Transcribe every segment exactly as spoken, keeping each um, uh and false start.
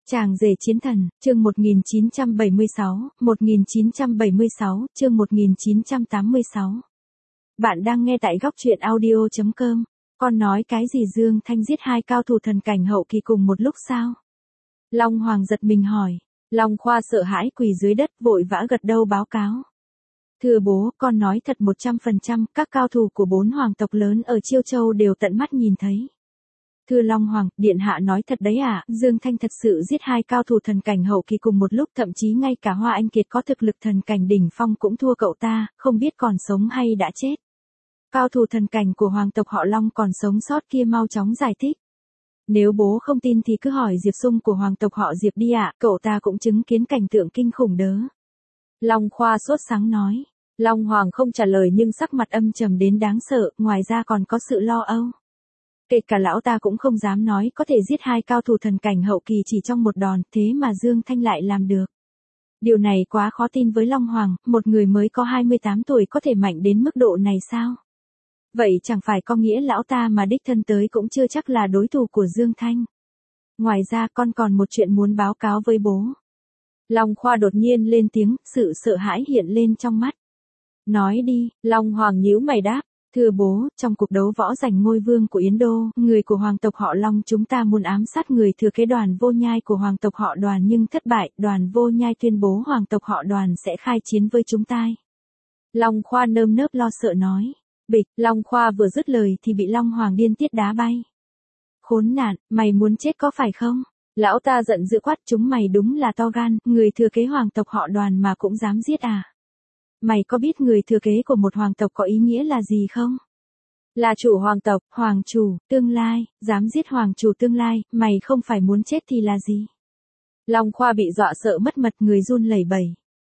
Chàng rể chiến thần, chương một nghìn chín trăm bảy mươi sáu, một nghìn chín trăm bảy mươi sáu, chương một nghìn chín trăm tám mươi sáu. Bạn đang nghe tại góc truyện audio chấm com. Con nói cái gì Dương Thanh giết hai cao thủ thần cảnh hậu kỳ cùng một lúc sao? Long Hoàng giật mình hỏi. Long Khoa sợ hãi quỳ dưới đất vội vã gật đầu báo cáo. Thưa bố, con nói thật một trăm phần trăm, các cao thủ của bốn hoàng tộc lớn ở Chiêu Châu đều tận mắt nhìn thấy. Thưa Long Hoàng, Điện Hạ nói thật đấy à, Dương Thanh thật sự giết hai cao thủ thần cảnh hậu kỳ cùng một lúc, thậm chí ngay cả Hoa Anh Kiệt có thực lực thần cảnh đỉnh phong cũng thua cậu ta, không biết còn sống hay đã chết. Cao thủ thần cảnh của hoàng tộc họ Long còn sống sót kia mau chóng giải thích. Nếu bố không tin thì cứ hỏi Diệp Sung của hoàng tộc họ Diệp đi ạ, cậu ta cũng chứng kiến cảnh tượng kinh khủng đó. Long Khoa sốt sắng nói. Long Hoàng không trả lời nhưng sắc mặt âm trầm đến đáng sợ, ngoài ra còn có sự lo âu. Kể cả lão ta cũng không dám nói có thể giết hai cao thủ thần cảnh hậu kỳ chỉ trong một đòn, thế mà Dương Thanh lại làm được. Điều này quá khó tin với Long Hoàng, một người mới có hai mươi tám tuổi có thể mạnh đến mức độ này sao? Vậy chẳng phải có nghĩa lão ta mà đích thân tới cũng chưa chắc là đối thủ của Dương Thanh. Ngoài ra con còn một chuyện muốn báo cáo với bố. Long Khoa đột nhiên lên tiếng, sự sợ hãi hiện lên trong mắt. Nói đi, Long Hoàng nhíu mày đáp. Thưa bố, trong cuộc đấu võ giành ngôi vương của Yến Đô, người của hoàng tộc họ Long chúng ta muốn ám sát người thừa kế Đoàn Vô Nhai của hoàng tộc họ Đoàn nhưng thất bại, Đoàn Vô Nhai tuyên bố hoàng tộc họ Đoàn sẽ khai chiến với chúng ta. Long Khoa nơm nớp lo sợ nói. Bịch, Long Khoa vừa dứt lời thì bị Long Hoàng điên tiết đá bay. Khốn nạn, mày muốn chết có phải không? Lão ta giận dữ quát, chúng mày đúng là to gan, người thừa kế hoàng tộc họ Đoàn mà cũng dám giết à? Mày có biết người thừa kế của một hoàng tộc có ý nghĩa là gì không? Là chủ hoàng tộc, hoàng chủ, tương lai, dám giết hoàng chủ tương lai, mày không phải muốn chết thì là gì? Long Khoa bị dọa sợ mất mật, người run lẩy bẩy.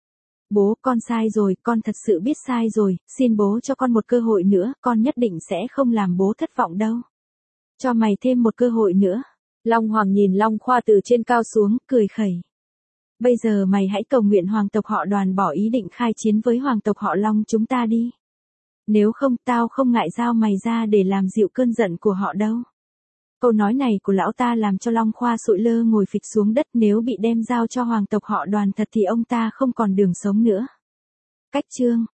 Bố, con sai rồi, con thật sự biết sai rồi, xin bố cho con một cơ hội nữa, con nhất định sẽ không làm bố thất vọng đâu. Cho mày thêm một cơ hội nữa. Long Hoàng nhìn Long Khoa từ trên cao xuống, cười khẩy. Bây giờ mày hãy cầu nguyện hoàng tộc họ Đoàn bỏ ý định khai chiến với hoàng tộc họ Long chúng ta đi. Nếu không tao không ngại giao mày ra để làm dịu cơn giận của họ đâu. Câu nói này của lão ta làm cho Long Khoa sụi lơ ngồi phịch xuống đất, nếu bị đem giao cho hoàng tộc họ Đoàn thật thì ông ta không còn đường sống nữa. Cách chương